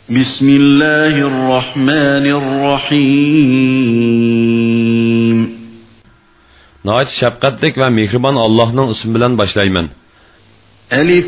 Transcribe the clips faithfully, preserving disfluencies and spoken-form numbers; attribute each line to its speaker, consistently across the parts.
Speaker 1: Bismillahirrahmanirrahim.
Speaker 2: Nəhayət şəfqətlik və mehriban Allah'ın ismi bilan başlayman.
Speaker 1: Alif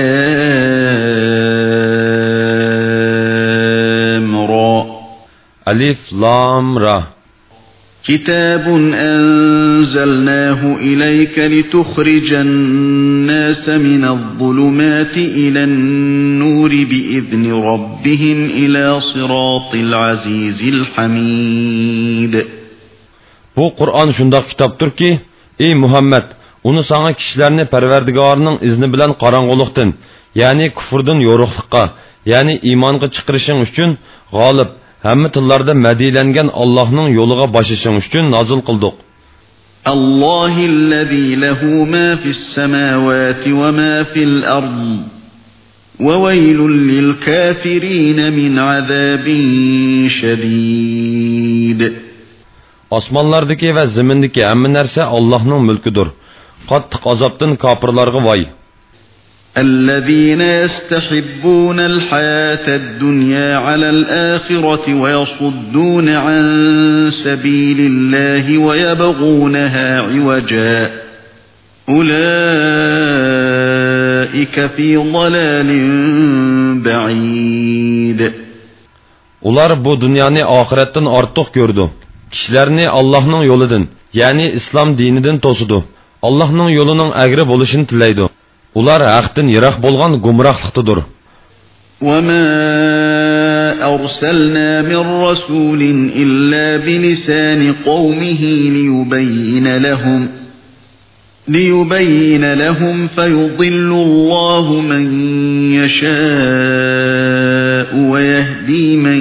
Speaker 1: Lam Ra.
Speaker 2: Alif Lam Ra.
Speaker 1: كتاب أنزلناه إليك لتخرج الناس من الظلمات إلى النور بإذن ربهم إلى صراط العزيز الحميد.
Speaker 2: Bu Kur'an şundaq kitaptır ki, ey Muhammed, onu sana kişilerini Perverdigarının izni bilen qarangılıqdan, yani küfürden yoruqlıqqa, yani imanға çıqırışın üçün galip, hamma tillarda madilangan Allohning yo'liga boshishing uchun nozil qildik.
Speaker 1: Allohillazî lehu ma fis-semâvâti ve ma fil-ard. Ve veylun lil-kâfirîn min azâbin şedîd.
Speaker 2: Osmonlardagi va zimindagi hamma narsa Allohning mulkidir. Qattiq azobdan kofirlarga voy.
Speaker 1: الذين يستحبون الحياة الدنيا على الآخرة ويصدون عن سبيل الله ويبغونها عوجا أولئك في ضلال بعيد.
Speaker 2: Ular bu dünyani ahiretten artıq gördü. Kişilerini Allah'ın yoludun, yani İslam dininden tosudu. Allah'ın yolunun əgri bolışını tileydi. Ular haqdan yiroq bo'lgan gumrohlikdadir.
Speaker 1: وَمَا أَرْسَلْنَا مِنْ رَسُولٍ إِلَّا بِلِسَانِ قَوْمِهِ لِيُبَيِّنَ لَهُمْ لِيُبَيِّنَ لَهُمْ فَيُضِلُّ اللَّهُ مَنْ يَشَاءُ وَيَهْدِي مَنْ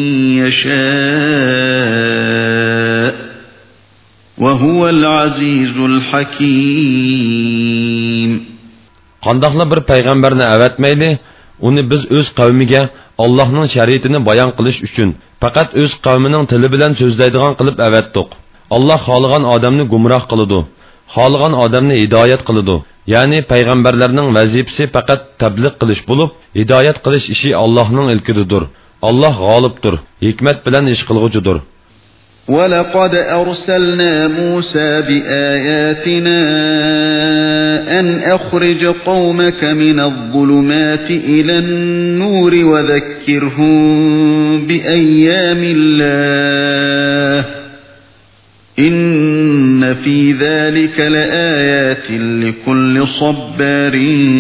Speaker 1: يَشَاءُ وَهُوَ الْعَزِيزُ الْحَكِيمُ.
Speaker 2: Qandaqla bir payg'ambarni avatmayli, uni biz o'z qavmiga Allohning shariatini bayon qilish uchun faqat o'z qavmining tili bilan so'zlaydigan qilib avatdiq. Alloh xohlagan odamni gumroh qiladi, xohlagan odamni hidoyat qiladi. Ya'ni payg'ambarlarning vazifasi faqat tabliq qilish bo'lib, hidoyat qilish ishi Allohning ilkididir. Alloh g'olibdir, hikmat bilan ish qilg'uchidir.
Speaker 1: وَلَقَدْ أَرْسَلْنَا مُوسَى بِآيَاتِنَا أَنْ أَخْرِجْ قَوْمَكَ مِنَ الظُّلُمَاتِ إِلَى النُّورِ وَذَكِّرْهُمْ بِأَيَّامِ اللَّهِ إِنَّ فِي ذَلِكَ لَآيَاتٍ لِكُلِّ صَبَّارٍ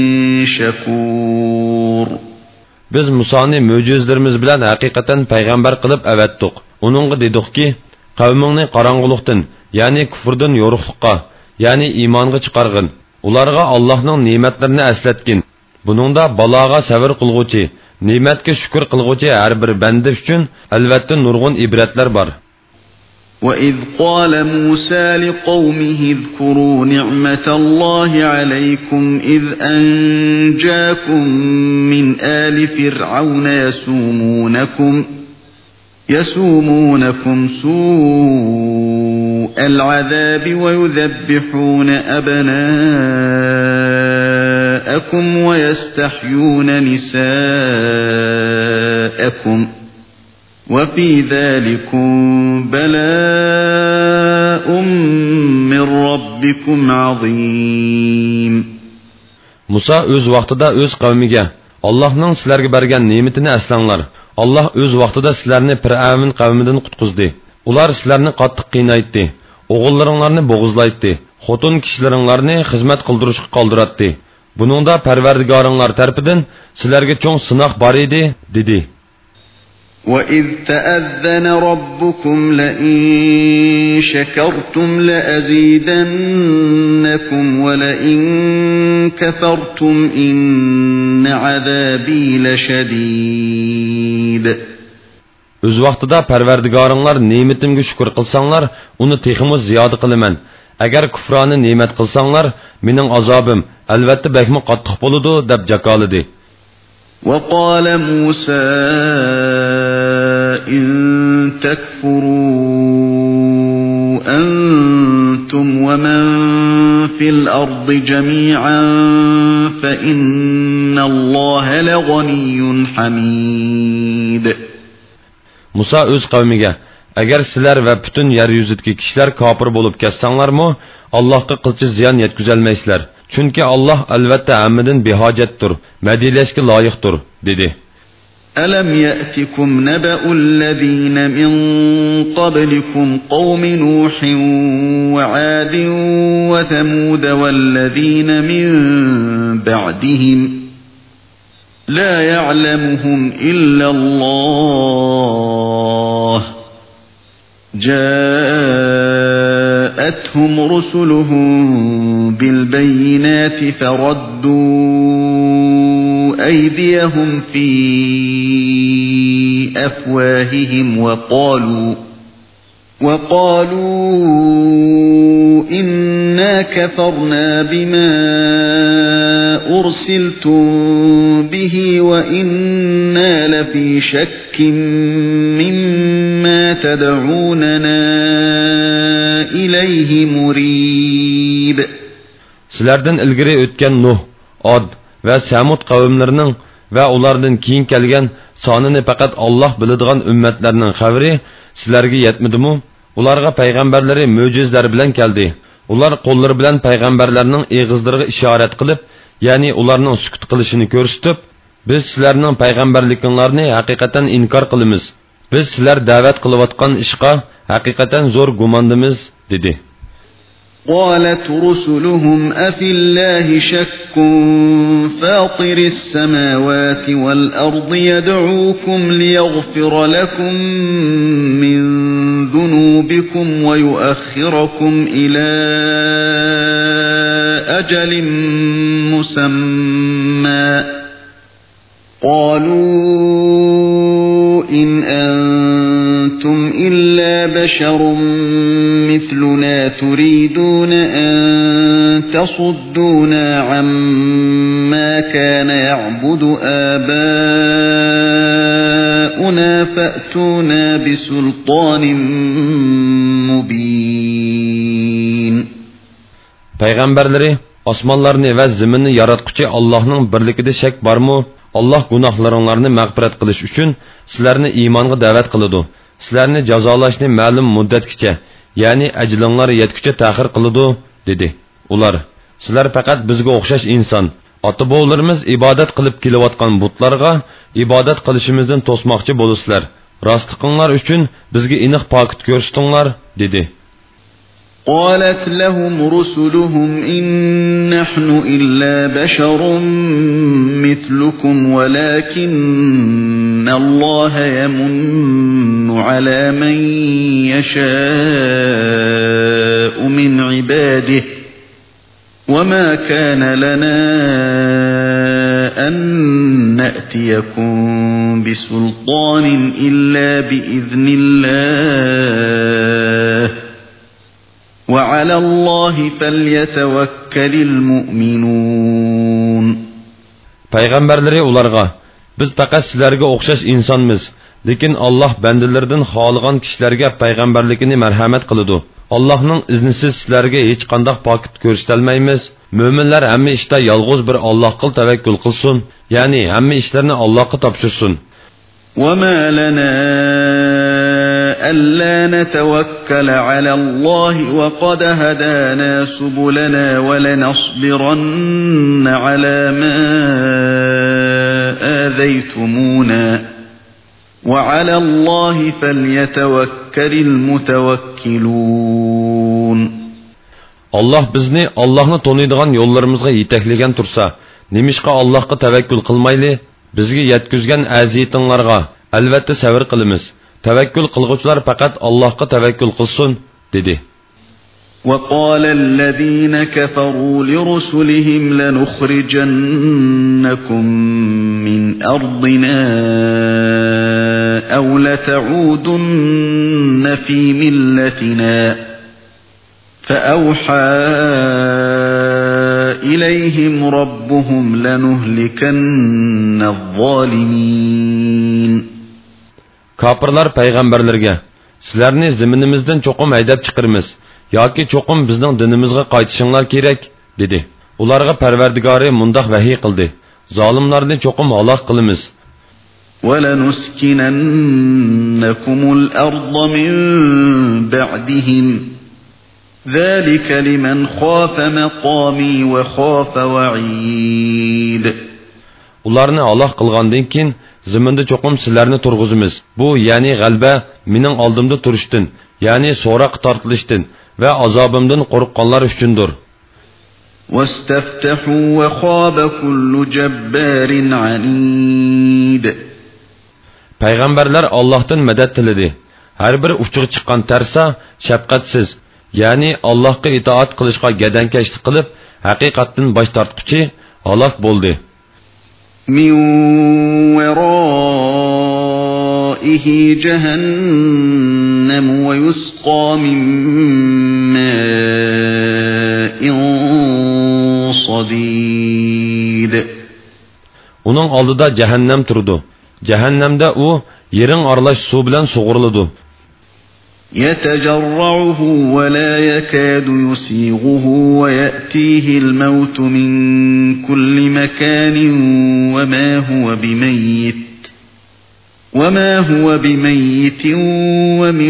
Speaker 1: شَكُورٍ.
Speaker 2: Biz Musa'ni möcüzlerimiz bilen hakikaten peygamber kılıp evettik. Onunla dedik ki, kavmini qarangılıqdan, yani küfürden yoruqlıqqa, yani imanға çıkargın. Ularga Allah'ın nimetlerini esletkin. Bununda balağa sabır kılgıcı, nimetke şükür kılgıcı her bir bende üçün elbette nurgun ibretler var.
Speaker 1: وَإِذْ قَالَ مُوسَى لِقَوْمِهِ اذْكُرُوا نِعْمَةَ اللَّهِ عَلَيْكُمْ إِذْ أَنْجَاكُمْ مِنْ آلِ فِرْعَوْنَ يَسُومُونَكُمْ يَسُومُونَكُمْ سُوءَ الْعَذَابِ وَيُذَبِّحُونَ أَبْنَاءَكُمْ وَيَسْتَحْيُونَ نِسَاءَكُمْ وَفِي ذَلِكُمْ بَلَاءٌ مِّن رَّبِّكُمْ عَظِيمٌ.
Speaker 2: Musa öz vaqtida öz qavmiga Allah'ın sizlarga bergan ne'matini aslanglar. Allah öz vaqtida sizlarni Fir'avn qavmidan qutqizdi. Ular sizlarni qattiq qiynaytdi. O'g'illaringlarni bo'g'izlaytdi. Xotin kishilaringlarni xizmat qildirishga qoldiratdi. Buningda Parvardigoringlar tarafidan sizlarga cho'ng sinoq bor edi, dedi.
Speaker 1: وَإِذْ تَأَذَّنَ رَبُّكُمْ لَئِن شَكَرْتُمْ لَأَزِيدَنَّكُمْ وَلَئِن كَفَرْتُمْ إِنَّ عَذَابِي لَشَدِيدٌ.
Speaker 2: Öz vaqtida Parvardigoringlar ne'matimga shukr qilsanglar, uni teximiz ziyoda qilaman. Agar kufroni ne'mat qilsanglar, mening azobim albatta bakmi qattiq bo'ladi, deb jakoladi.
Speaker 1: وَقَالَ مُوسَى إِن تَكْفُرُوا أَنْتُمْ وَمَنْ فِي الْأَرْضِ جَمِيعًا فَإِنَّ إن الله لغني حميد.
Speaker 2: Musa öz qavmiga: "Agar sizlar va butun yer yuzidagi kishilar kofir bo'lib ketsanglarmi, Allohga qilchi ziyon yetkazolmaysizlar. Chunki Alloh albatta hammadan behojatdir, madilashga loyiqdir", dedi.
Speaker 1: ألم يأتكم نبأ الذين من قبلكم قوم نوح وعاد وثمود والذين من بعدهم لا يعلمهم إلا الله جاءتهم رسلهم بالبينات فردوا أيديهم في أفواههم وقالوا وقالوا إنا كفرنا بما أرسلتم به وإنا لفي شك مما تدعوننا إليه مريب.
Speaker 2: Sizlerden ilgiri ötken Nuh, Ad ve Samud kavimlerinin ve onlardan keyin kelgen sonini faqat Allah biladigan ümmetlerinin xabari sizlarga yetmidimi? Ularga peygamberleri mo'jizlar bilan keldi. Ular qo'llari bilan peygamberlerning eg'izlariga ishorat qilib, ya'ni ularning sukut qilishini ko'rsatib, biz sizlarning payg'ambarliklaringizni haqiqatan inkor qilamiz. Biz sizlar da'vat qilayotgan ishqa haqiqatan zo'r gumondimiz, dedi.
Speaker 1: قالت رسلهم أفي الله شك فاطر السماوات والأرض يدعوكم ليغفر لكم من ذنوبكم ويؤخركم إلى أجل مسمى قالوا إن أنتم إلا بشر مثلنا تريدون أن تصدونا عما كان يعبد آباؤنا فأتونا بسلطان مبين.
Speaker 2: Peygamberleri osmonlarni ve ziminni yaratquchi Allohning birligida shak bormi? Allah gunohlaringlarni mag'firat qilish uchun sizlarni iymonga da'vat qiladi. Sizlarni jazolashni ma'lum muddatgacha, ya'ni ajlinglar yetguncha ta'xir qiladi, dedi. Ular: "Sizlar faqat bizga o'xshash inson. Ota-bobolarimiz ibodat qilib kelayotgan butlarga ibodat qilishimizdan to'smoqchi bo'lasizlar. Rostliqinglar uchun bizga aniq pokit ko'rsatinglar", dedi.
Speaker 1: قالت لهم رسلهم إن نحن إلا بشر مثلكم ولكن الله يمن على من يشاء من عباده وما كان لنا أن نأتيكم بسلطان إلا بإذن الله وعلى الله فليتوكل المؤمنون.
Speaker 2: Peygamberleri ularga: "Biz faqat sizlarga o'xshash insonmiz, lekin Alloh bandalardan xohlagan kishilarga payg'ambarligini marhamat qiladi. Allohning iznisiz sizlarga hech qanday pokit ko'rsatolmaymiz. Mo'minlar hamma ishda yolg'iz bir Allohga tavakkul qilsin, ya'ni hamma ishlarni Allohga topshirsin."
Speaker 1: وما لنا ألا نتوكل على الله وقد هدانا سبلنا ولنصبرن على ما آذيتمونا وعلى الله فليتوكل المتوكلون.
Speaker 2: Allah bizni Allah'ni tanıydigan yollarımızga yetekleyen tursa, nemishqa Allah'a tevekkül qilmayli? Bizga yetkizgan aziyatinglarga albatta sabr qilamiz. Tevekkül qilguvchilar faqat Allohga tevekkül qilsin, dedi.
Speaker 1: وقال الذين كفروا لرسلهم لنخرجنكم من أرضنا أو لتعودن في ملتنا فأوحى إليهم ربهم لنهلكن الظالمين.
Speaker 2: Kapırlar peygamberlerge, sizlerni ziminimizden çokum haydab chiqirmiz, yoki çokum bizning dinimizga qaytishinglar kerak, dedi. Ularga Parvardigori mundaq vahiy qildi. zolimlarni cho'qim halok qilamiz.
Speaker 1: وَلَنُسْكِنَنَّكُمُ الْأَرْضَ مِنْ بَعْدِهِمْ ذَلِكَ لِمَنْ خَافَ مَقَامِي وَخَافَ وَعِيدِ.
Speaker 2: Ularni halok qilgandan keyin ziminda cho'qim sizlarni turg'izimiz. Bu ya'ni g'alba mening oldimda turishdan, ya'ni so'roq tortilishdan va azobimdan qo'rqqanlar uchundir.
Speaker 1: وَاسْتَفْتَحُوا وَخَابَ كُلُّ جَبَّارٍ عَنِيدٍ.
Speaker 2: Payg'ambarlar Allohdan madad tiladi. Har bir uchiga chiqqan tarsa shafqatsiz, ya'ni Allohga itoat qilishga gadankashlik qilib, haqiqatdan bosh tortquchi halok bo'ldi.
Speaker 1: مِنْ وَرَائِهِ جَهَنَّمُ وَيُسْقَى مِنْ مَاءٍ صَدِيدٍ.
Speaker 2: Uning oldida jahannam turdi. Jahannamda u yerin aralash suv bilan sug'uriladi.
Speaker 1: يَتَجَرَّعُهُ وَلَا يَكَادُ يُسِيغُهُ وَيَأْتِيهِ الْمَوْتُ مِنْ كُلِّ مَكَانٍ وَمَا هُوَ بِمَيِّتٍ وَمَا هُوَ بِمَيِّتٍ وَمِنْ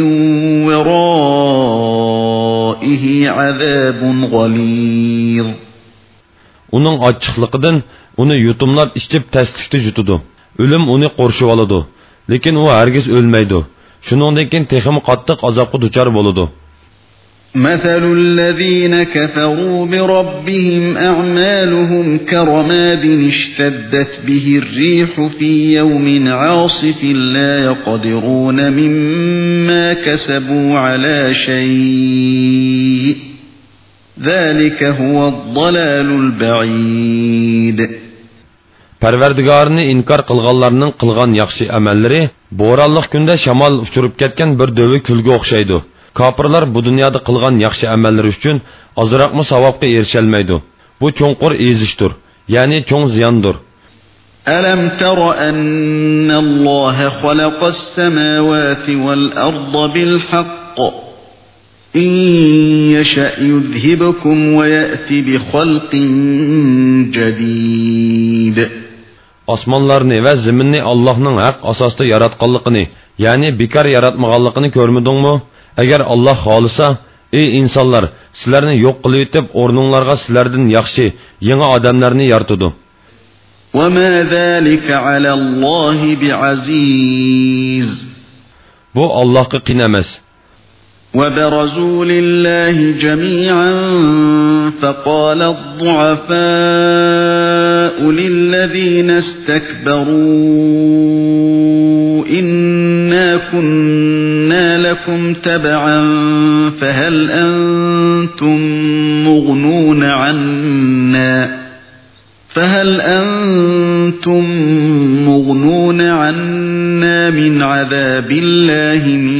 Speaker 1: وَرَائِهِ عَذَابٌ غَلِيظٌ.
Speaker 2: Uning açıqlıqdan uni yutumlab içib təslikdə jutudu. Ölüm uni qorşub aladı. Lekin u hargiz ölməydi. Şuningdan keyin texim qattiq azobga duchor bo'ladi.
Speaker 1: مثل الذين كفروا بربهم أعمالهم كرماد اشتدت به الريح في يوم عاصف لا يقدرون مما كسبوا على شيء ذلك هو الضلال البعيد.
Speaker 2: Parvardigarni inkar qilganlarning qilgan yaxshi amallari bo'ronliq kunda shamol uchirib ketgan bir dövi kulga o'xshaydi. Kafirlar bu dunyoda qilgan yaxshi amallari uchun ozroqmi savobga erisholmaydi. Bu cho'nqur ezishdir, ya'ni cho'ng ziyondir.
Speaker 1: Alam tara anna Alloh xalaqas samawati wal arda bil haqq. In yasha yuzhibukum wa ya'ti bi xalqin jadid.
Speaker 2: Osmonlarni va zaminni Allohning haq asosida yaratganligini, ya'ni bekor yaratmaganligini ko'rmidingmi? Agar Alloh xolisa, ey insonlar, sizlarni yo'q qilib etib, o'rninglarga sizlardan yaxshi, yangi odamlarni yaratadi.
Speaker 1: Va ma zalika ala Alloh bi'aziz.
Speaker 2: Bu Allohga qiyin emas.
Speaker 1: وبرزوا لله جميعا فقال الضعفاء للذين استكبروا إنا كنا لكم تبعا فهل أنتم مغنون عنا فهل أنتم مغنون عنا من عذاب الله من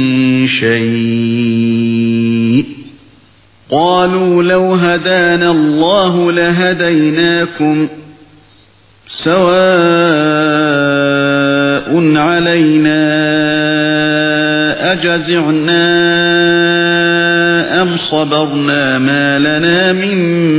Speaker 1: شيء قالوا لو هدانا الله لهديناكم سواء علينا أجزعنا أم صبرنا ما لنا من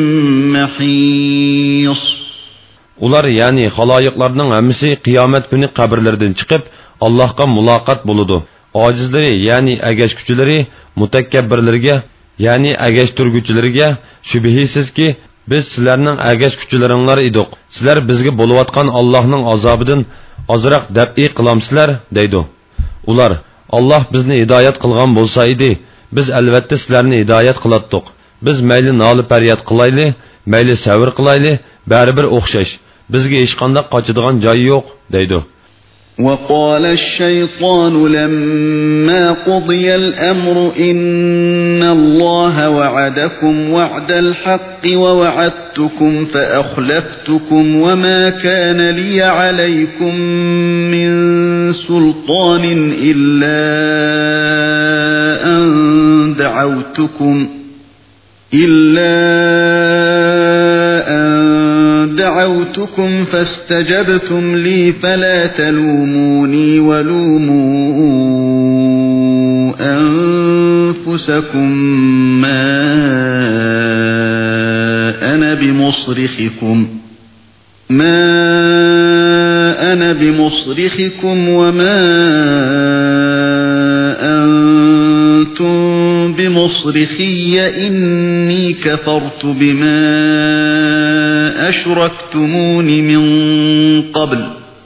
Speaker 1: محيص.
Speaker 2: Ular yani xaloyiqlarning hammasi qiyomat kuni qabrlaridan chiqib Allohga muloqot bo'ladi. Ojizlari yani agashkuchilari mutakabbirlarga yani agashturguchilarga shubhisizki biz sizlarning agashkuchilaringlar edik. Sizlar bizga bo'layotgan Allohning azobidan ozroq dab'i qilamsizlar deydi. Ular Alloh bizni hidoyat qilgan bo'lsa edi, biz albatta sizlarni hidoyat qilatdik. Biz mayli noli faryod qilayli, mayli savr qilayli, baribir o'xshash. Bizga hech qanday qochadigan joy yo'q deydi.
Speaker 1: وقال الشيطان لما قضي الأمر إن الله وعدكم وعد الحق ووعدتكم فأخلفتكم وما كان لي عليكم من سلطان إلا أن دعوتكم إلا أن دعوتكم فاستجبتم لي فلا تلوموني ولوموا أنفسكم ما أنا بمصرخكم ما أنا بمصرخكم وما أنتم بمصرخي إني كفرت بما أشركتمون من قبل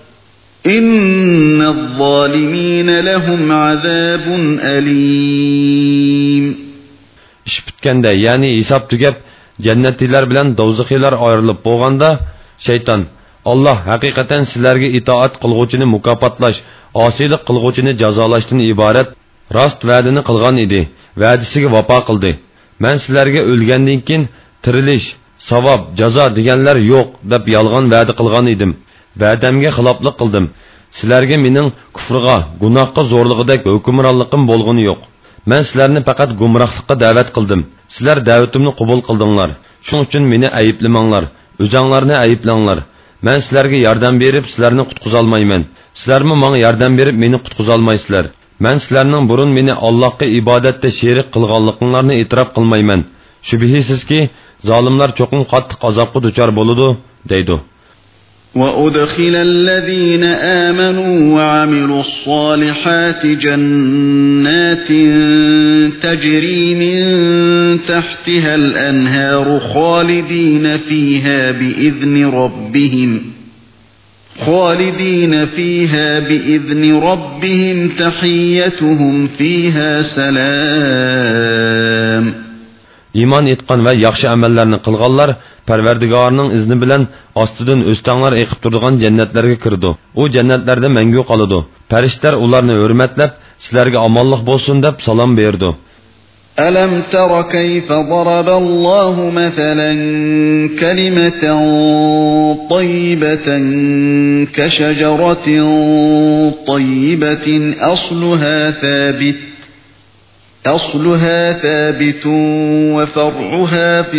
Speaker 1: إن الظالمين لهم عذاب أليم.
Speaker 2: İş bitkende yani hesap tugab jannatlilar bilan dozxilar ayrilib bo'lganda shayton Allah haqiqatan sizlarga itoat qilguvchini mukofotlash, osiylik qilguvchini jazolashdan iborat rost va'dani qilgan edi. Va'dasiga vafo qildi. Men sizlarga o'lgandan keyin tirilish, savob, jazo deganlar yo'q deb yolg'on va'da qilgan edim. Va'damga xiloflik qildim. Sizlarga mening kufrga, gunohga zo'rlig'idek hukmronligim bo'lg'ini yo'q. Men sizlarni faqat gumrohlikqa da'vat qildim. Sizlar da'vatimni qabul qildinglar. Shuning uchun meni ayblamanglar, o'zinglarni ayblanglar. Men sizlarga yordam berib, sizlarni qutqiza olmayman. Sizlarmi menga yordam berib, meni qutqiza olmaysizlar. Men sizlarning burun meni Allohga ibodatda sherik qilganliklaringizni e'tirof qilmayman. Shubhisizki, zolimlar cho'qin qattiq azobga duchor bo'ladi, deydi.
Speaker 1: وَأُدْخِلَ الَّذِينَ آمَنُوا وَعَمِلُوا الصَّالِحَاتِ جَنَّاتٍ تَجْرِي مِنْ تَحْتِهَا الْأَنْهَارُ خَالِدِينَ فِيهَا بِإِذْنِ رَبِّهِمْ خَالِدِينَ فِيهَا بِإِذْنِ رَبِّهِمْ تَحِيَّتُهُمْ فِيهَا سَلَامٌ.
Speaker 2: İman etqan və yaxşı əməllərini qılğanlar Pərverdigarının izni bilan ostidan o'stanglar eqib turadigan jannatlarga kirdi. U jannatlarda mangu qoladi. Farishtalar ularni hurmatlab, sizlarga omonlik bo'lsin deb salom berdi.
Speaker 1: Alam tara kayfa daraba Allahu mathalan kalimatan tayyibatan ka shajaratin tayyibatin asluha thabit أصلها ثابت وفرعها في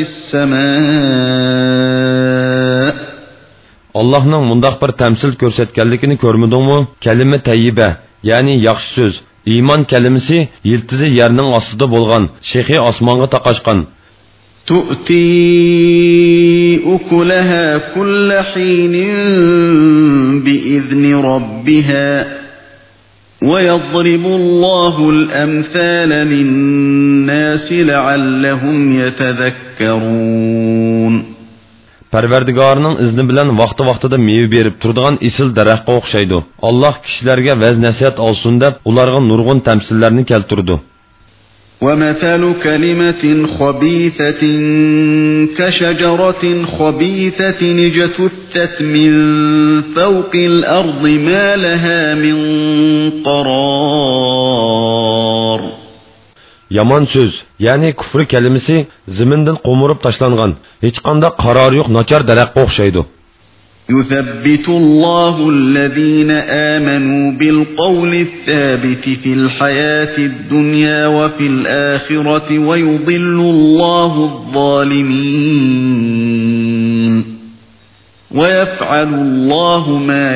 Speaker 1: السماء.
Speaker 2: Allah'ın mundaq bir təmsil görsətkenlikini görmədinmi? Kəlime tayyibe, yani yaxşı söz. İman kelimesi yiltizi yerinin astıda bolğan, şeyhi asmanğa taqaşqan.
Speaker 1: تؤتي أكلها كل حين بإذن ربها وَيَضْرِبُ اللَّهُ الْأَمْثَالَ لِلنَّاسِ لَعَلَّهُمْ يَتَذَكَّرُونَ.
Speaker 2: Parvardigarning izni bilan vaqti-vaqtida meyve berib turadigan isil daraxtga o'xshaydi. Alloh kishilarga vaz nasihat olsin deb ularga nurg'un tamsillarni keltirdi.
Speaker 1: وَمَثَلُ كَلِمَةٍ خَبِيثَةٍ كَشَجَرَةٍ خَبِيثَةٍ اجْتُثَّتْ مِنْ فَوْقِ الْأَرْضِ مَا لَهَا مِنْ قَرَارٍ.
Speaker 2: Yaman söz, yani küfür kelimesi ziminden qomurup taşlangan, hiç qanda qarar yo'q nachar daraxtga o'xshaydi.
Speaker 1: يثبت الله الذين آمنوا بالقول الثابت في الحياة الدنيا وفي الآخرة ويضل الله الظالمين ويفعل الله ما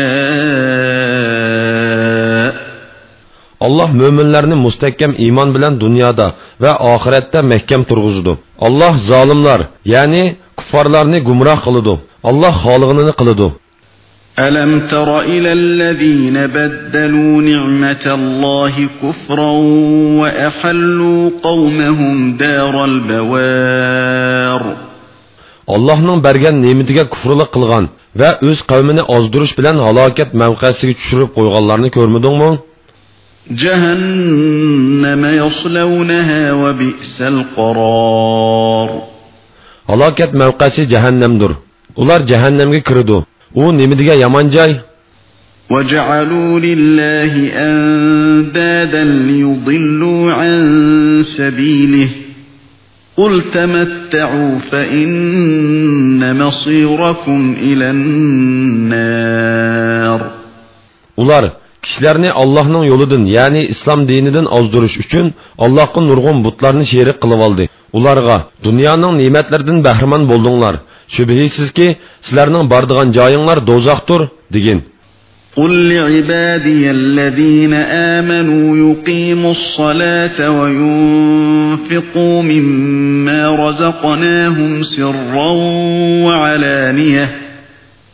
Speaker 1: يشاء.
Speaker 2: Allah müminlerini müstehkem iman bilen dünyada ve ahirette mehkem turguzudu. Allah zalimlar, yani kuffarlarını gumrah kılıdı. Allah halıgını kılıdı.
Speaker 1: أَلَمْ تَرَ إِلَى الَّذِينَ بَدَّلُوا نِعْمَةَ اللَّهِ كُفْرًا وَأَحَلُّوا قَوْمَهُمْ دَارَ الْبَوَارِ. Allah'ın bergen nimetiga kufrılık kılgan ve öz kavmini azdırış bilen halaket mevkasını düşürüp koyganlarını görmedin mi? جَهَنَّمَ يَصْلَوْنَهَا وَبِئْسَ الْقَرَارِ. Halaket mevkası cehennemdir. Ular cehennemge kirdi. O nimidiga yaman joy. وَجَعَلُوا لِلَّهِ أَنْدَادًا لِيُضِلُّوا عَنْ سَبِيلِهِ قُلْ تَمَتَّعُوا فَإِنَّ مَصِيرَكُمْ إِلَى النَّارِ. Ular kişilerini Allah'ın yoludun, yani İslam dininden azdırış üçün Allah'ın nurgun butlarını şerik kılıp aldı. Ularga dünyanın nimetlerden bahriman boldunlar. Şübhisiz ki sizlerinin bardıgan cayınlar dozaqdır degin. قُلْ لِعِبَادِيَ الَّذ۪ينَ آمَنُوا يُقِيمُوا الصَّلَاةَ وَيُنْفِقُوا مِمَّا رَزَقْنَاهُمْ سِرًّا وَعَلَانِيَةً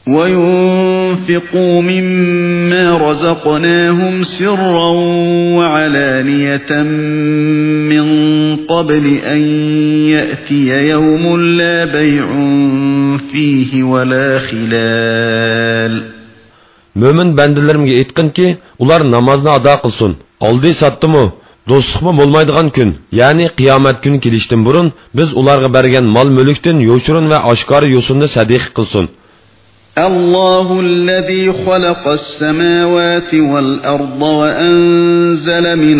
Speaker 3: وَيُنْفِقُوا مِمَّا رَزَقْنَاهُمْ سِرًّا وَعَلَانِيَةً مِّن قَبْلِ أَن يَأْتِيَ يَوْمٌ لَا بَيْعٌ فِيهِ وَلَا خِلَالٌ.
Speaker 1: Mömin bəndilərimə etqin ki, ular namazını ada qılsın. Aldı satdımı, dostluqmu bolmaydigan gün, yani qiyomat günü kelishdən burun biz ularga bergan mol-mulkdan yoshurun va oshkora yo'sinni sadiq qilsin.
Speaker 3: الله الذي خلق السماوات والأرض وأنزل من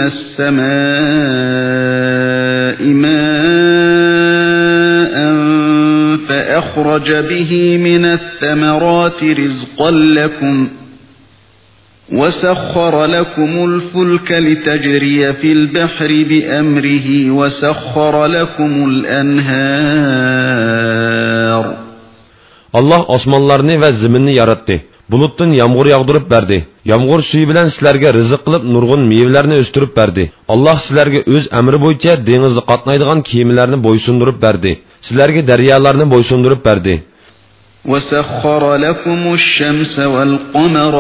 Speaker 3: السماء ماء فأخرج به من الثمرات رزقا لكم وسخر لكم الفلك لتجري في البحر بأمره وسخر لكم الأنهار.
Speaker 1: Allah osmonlarni va zaminni yaratdi. Bulutdan yağmur yağdırıp berdi. Yağmur suyu bilan sizlarga rizq qilib nurg'un meyvelarni o'stirib berdi. Allah sizlarga o'z amri bo'yicha dengizda qatnaydigan kemalarni bo'ysundirib berdi. Sizlarga daryolarni bo'ysundirib berdi.
Speaker 3: وَسَخَّرَ لَكُمُ الشَّمْسَ وَالْقَمَرَ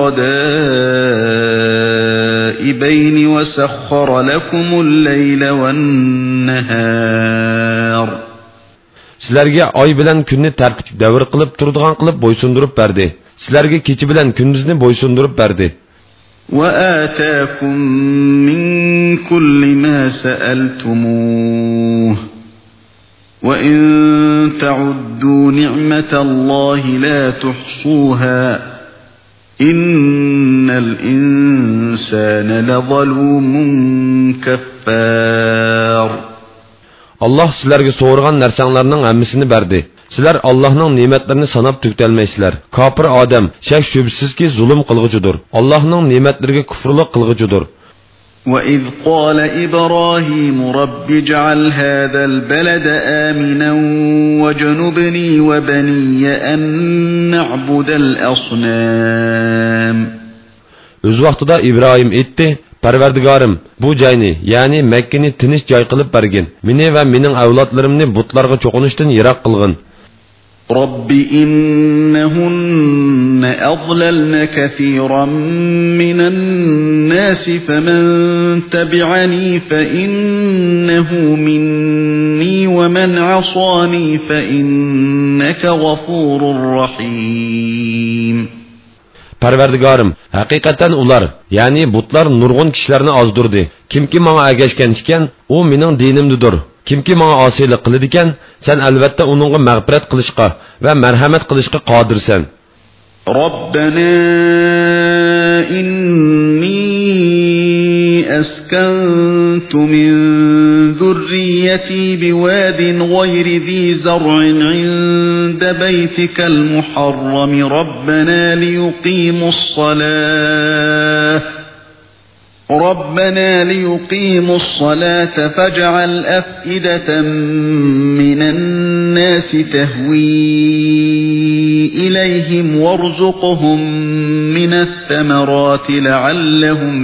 Speaker 3: دَائِبَيْنِ وَسَخَّرَ لَكُمُ اللَّيْلَ وَالنَّهَارَ.
Speaker 1: Sizlarga oy bilan kunni tartib davr qilib turadigan qilib bo'ysundirib berdi. Sizlarga kecha bilan kunduzni bo'ysundirib berdi.
Speaker 3: وَآتَاكُم مِّن كُلِّ مَا سَأَلْتُمُوهُ وَإِن تَعُدُّوا نِعْمَةَ اللَّهِ لَا تُحْصُوهَا إِنَّ الْإِنسَانَ لَظَلُومٌ كَفَّارٌ. Allah
Speaker 1: sizlarga so'ragan narsanglarning hammasini berdi. Sizlar Allohning ne'matlarini sanab tug'talmaysizlar. Kofir odam shak shubsizki zulm qilg'uchidir. Allohning ne'matlariga kufrlik qilg'uchidir.
Speaker 3: وَإِذْ قَالَ إِبْرَاهِيمُ رَبِّ اجْعَلْ هَذَا الْبَلَدَ آمِنًا وَاجْنُبْنِي وَبَنِيَّ أَن نَّعْبُدَ الْأَصْنَامَ. Öz vaqtida İbrahim aytdi: Parvardigorim, bu joyni, ya'ni Makkani tinch joy qilib bergin. Meni va mening avlodlarimni butlarga cho'qinishdan yiroq qilgin. رَبِّ إِنَّهُنَّ أَضْلَلْنَ كَثِيرًا مِّنَ النَّاسِ فَمَن تَبِعَنِي فَإِنَّهُ مِنِّي وَمَنْ عَصَانِي فَإِنَّكَ غَفُورٌ رَّحِيمٌ.
Speaker 1: Parvardigorim, haqiqatan ular, ya'ni butlar nurg'un kishilarni ozdirdi. Kimki menga agashgan ekan, u mening dinimdidir. Kimki menga osiylik qiladi ekan, sen albatta uningga mag'firat qilishga va marhamat qilishga qodirsan.
Speaker 3: Robbana inni askantu min zurriyyati biwadin ghayri zi zar'in 'inda baytikal muharram rabbana liyuqimus salah ربنا ليقيموا الصلاة فاجعل أفئدة من الناس تهوي إليهم وارزقهم من الثمرات لعلهم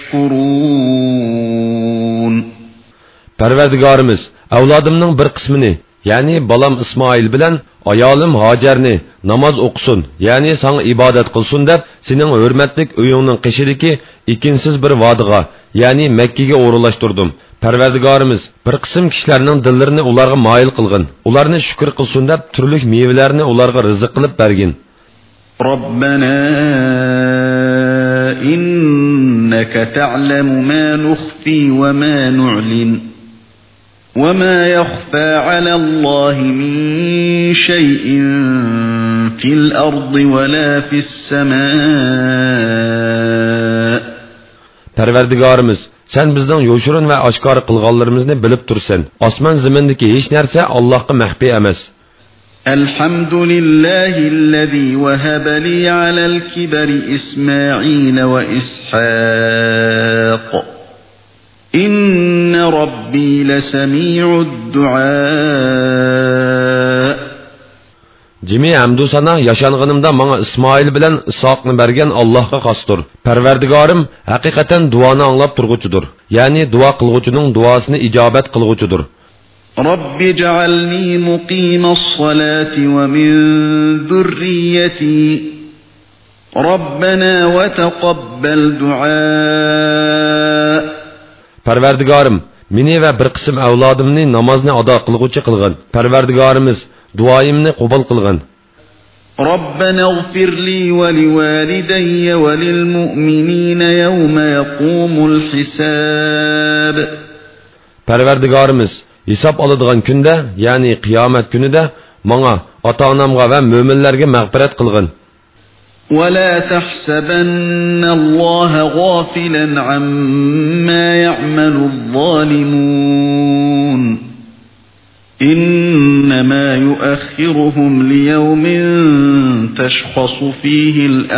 Speaker 3: يشكرون.
Speaker 1: Parvardigorimiz, avlodimning bir qismini, ya'ni balam Ismoil bilan ayolim Hojarni namoz o'qisin, ya'ni sana ibodat qilsin deb sening hurmatlik uyingning qishidagi ikinsiz bir vodiga, ya'ni Makkaga o'rinlashtirdim. Parvardigorimiz, bir qism kishilarning dillarini ularga moyil qilgin. Ularni shukr qilsin deb turli mevalarni ularga rizq qilib bergin.
Speaker 3: Robbana innaka ta'lamu ma nukhfi wa ma nu'lin. وَمَا يَخْفَى عَلَى اللَّهِ مِنْ شَيْءٍ فِي الْأَرْضِ وَلَا فِي السَّمَاءِ.
Speaker 1: Parvardigorimiz, sen bizning yo'shurun va oshkora qilganlarimizni bilib tursan. Osmon zamindagi hech narsa Allohga maxfiy emas.
Speaker 3: Alhamdulillahillazi wahaba li 'ala al-kibari Isma'il wa Ishaq. İnne Rabbi lesemi'ud du'a.
Speaker 1: Cimi hamdu sana yaşanğınımda bana İsmail bilen İshaq'ni bergen Allah'a xasdır. Parvardigorim haqiqatan duanı anlap turgucudur. Yani dua qilguchining duasini icabet qilguchidir.
Speaker 4: رب اجعلني مقيم الصلاة ومن ذريتي ربنا وتقبل دعاء.
Speaker 1: Parvardigorim, meni va bir qism avlodimni namozni ado qilguvchi qilgin. Parvardigorimiz, duoyimni qabul qilgin.
Speaker 4: ربنا اغفر لي ولوالدي وللمؤمنين يوم يقوم الحساب.
Speaker 1: Parvardigorimiz, hisob oladigan kunda, ya'ni qiyomat kunida menga, ota-onamga va mo'minlarga mag'firat qilgin.
Speaker 4: ولا تحسبن الله غافلا عما يعمل الظالمون إنما يؤخرهم ليوم تشخص فيه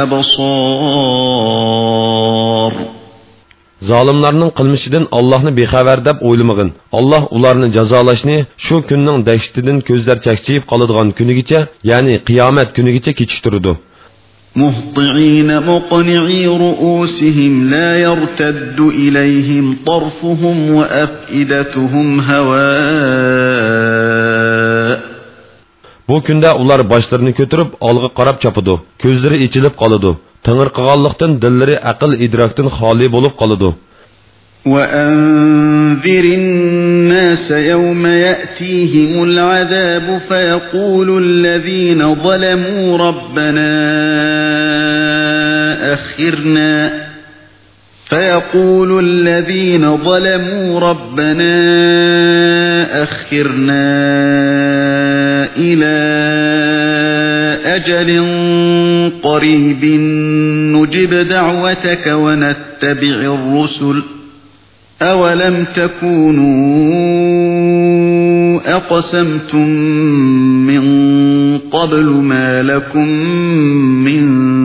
Speaker 4: الأبصار.
Speaker 1: Zalimlarning qilmishidan Allohni bexabar deb o'ylamagin. Alloh ularni jazolashni shu kunning dahshatidan ko'zlar chaqchayib qoladigan kunigacha, ya'ni qiyomat kunigacha kechiktirdi.
Speaker 4: مهطعين مقنعي رؤوسهم لا يرتد إليهم طرفهم وأفئدتهم هواء.
Speaker 1: Bu kunda ular başlarını götürüp algı qarab çapıdı. Gözleri içilip qalıdı. Tığırqıganlıqdan dillari aql idrakdan xoli bo'lib qoladi.
Speaker 4: وأنذر الناس يوم يأتيهم العذاب فيقول الذين ظلموا ربنا أخرنا فيقول الذين ظلموا ربنا أخرنا إلى أجل قريب نجب دعوتك ونتبع الرسل أولم تكونوا أقسمتم من قبل ما لكم من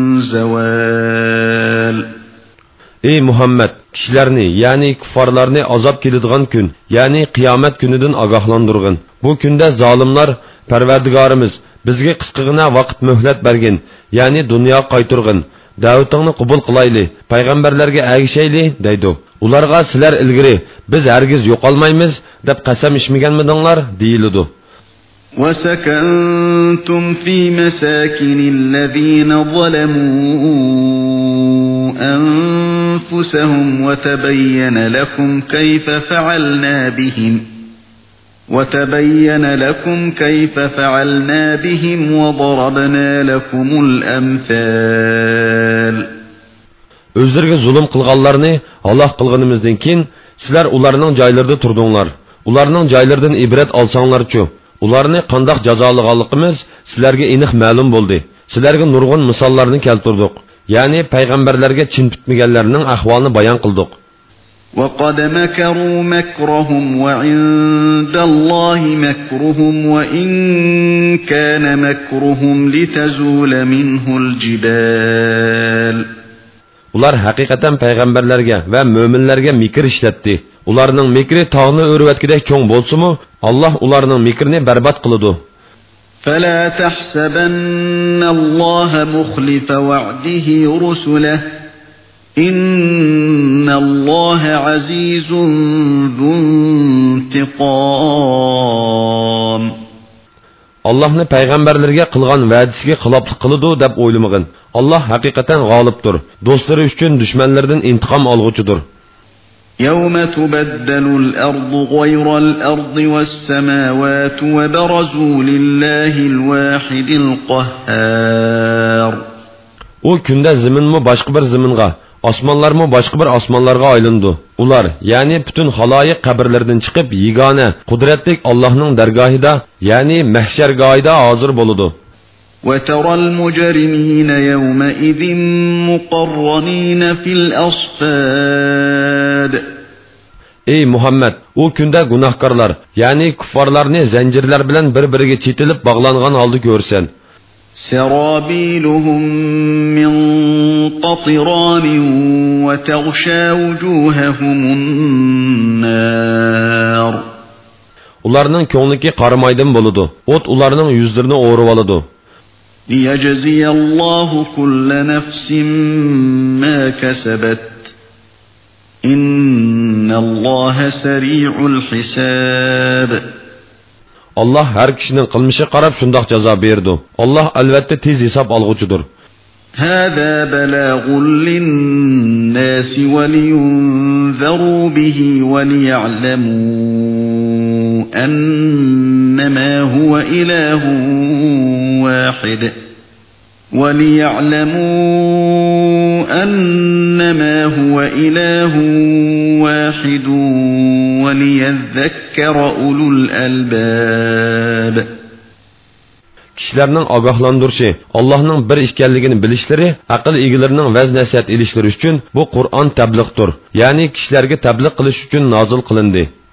Speaker 4: زوال.
Speaker 1: Ey Muhammed, kişilerini yani kuffarlarını azap keladigan gün, yani kıyamet günüdün agahlandırgın. Bu günde zalimlar, Parvardigorimiz bizga qisqagina vaqt muhlat bergin, ya'ni dunyo qayturg'in. Da'vatingni qabul qilayli, payg'ambarlarga ergishayli deydi. Ularga sizlar ilgari biz hargiz yo'qolmaymiz deb qasam ichmaganmidinglar deyiladi.
Speaker 4: وَسَكَنْتُمْ فِي مَسَاكِنِ الَّذِينَ ظَلَمُوا أَنفُسَهُمْ وَتَبَيَّنَ لَكُمْ كَيْفَ فَعَلْنَا بِهِمْ وَتَبَيَّنَ لَكُمْ كَيْفَ فَعَلْنَا بِهِمْ وَضَرَبْنَا لَكُمُ الْأَمْثَالَ.
Speaker 1: Özlerge zulüm qilganlarni Allah qilganimizdan keyin sizlar ularning joylarida turdinglar. Ularning joylaridan ibrat olsanglarchu, ularni qandoq jazolaganligimiz sizlarga aniq ma'lum bo'ldi. Sizlarga nurg'un misollarni keltirdik. Ya'ni payg'ambarlarga chin bitmaganlarning ahvolini bayon qildik.
Speaker 4: وَقَدْ مَكَرُوا مَكْرَهُمْ وَعِندَ اللَّهِ مَكْرُهُمْ وَإِنْ كَانَ مَكْرُهُمْ لِتَزُولَ مِنْهُ الْجِبَالُ. Ular haqiqatan payg'ambarlarga va mo'minlarga mikr ishlatdi. Ularning mikri tog'ni o'rvatgidek cho'ng bo'lsa-mu, Alloh ularning mikrini barbod qiladi. فَلَا تَحْسَبَنَّ اللَّهَ مُخْلِفَ وَعْدِهِ رُسُلَهُ إِنَّ اللَّهَ عَزِيزٌ ذُو انتقام.
Speaker 1: Allah'ni payg'ambarlarga qilgan va'dasiga xiloflik qiladi deb o'ylamagin. Allah haqiqatan g'olibdir. Do'stlari uchun dushmanlardan intiqom olg'uchidir.
Speaker 4: يَوْمَ تُبَدَّلُ الْأَرْضُ غَيْرَ الْأَرْضِ وَالسَّمَاوَاتُ وَبَرَزُوا لِلَّهِ الْوَاحِدِ الْقَهَّارِ. O kunda ziminmi başqa bir ziminga, osmonlarmi boshqa bir osmonlarga aylandi. Ular, ya'ni butun xaloyiq qabrlaridan chiqib, yigona, qudratli Allohning dargohida, ya'ni mahshargohida hozir bo'ladi. وَتَرَى الْمُجْرِمِينَ يَوْمَئِذٍ مُقَرَّنِينَ فِي الْأَصْفَادِ.
Speaker 1: Ey Muhammed, o kunda günahkarlar, yani kuffarlarni zincirler bilen bir-biriga çetilip bağlangan halde görsen.
Speaker 4: سَرَابِيلُهُمْ مِنْ قَطِرَانٍ وَتَغْشَى وُجُوهَهُمُ النَّارُ.
Speaker 1: Ularning ko'ngliki qarimaydan bo'ladi. O't ularning yuzlarini o'rib oladi.
Speaker 4: لِيَجْزِيَ اللَّهُ كُلَّ نَفْسٍ مَا كَسَبَتْ إِنَّ اللَّهَ سَرِيعُ الْحِسَابِ.
Speaker 1: Allah her kişinin kılmışı qarab şundaq jaza berdi. Allah albatta tez hesap alğucudur.
Speaker 4: هذا بلاغ للناس ولينذروا به وليعلموا أنما هو إله واحد وليعلموا أنما هو إله واحد وليذكر أولو الألباب.
Speaker 1: Kişilerning ogohlantirişi, Allohning bir ekanligini bilishlari, aql egalarining vaz nasihat elishlari uchun bu Qur'on tabliqdir. Ya'ni kishilarga tabliq qilish uchun nozil qilindi.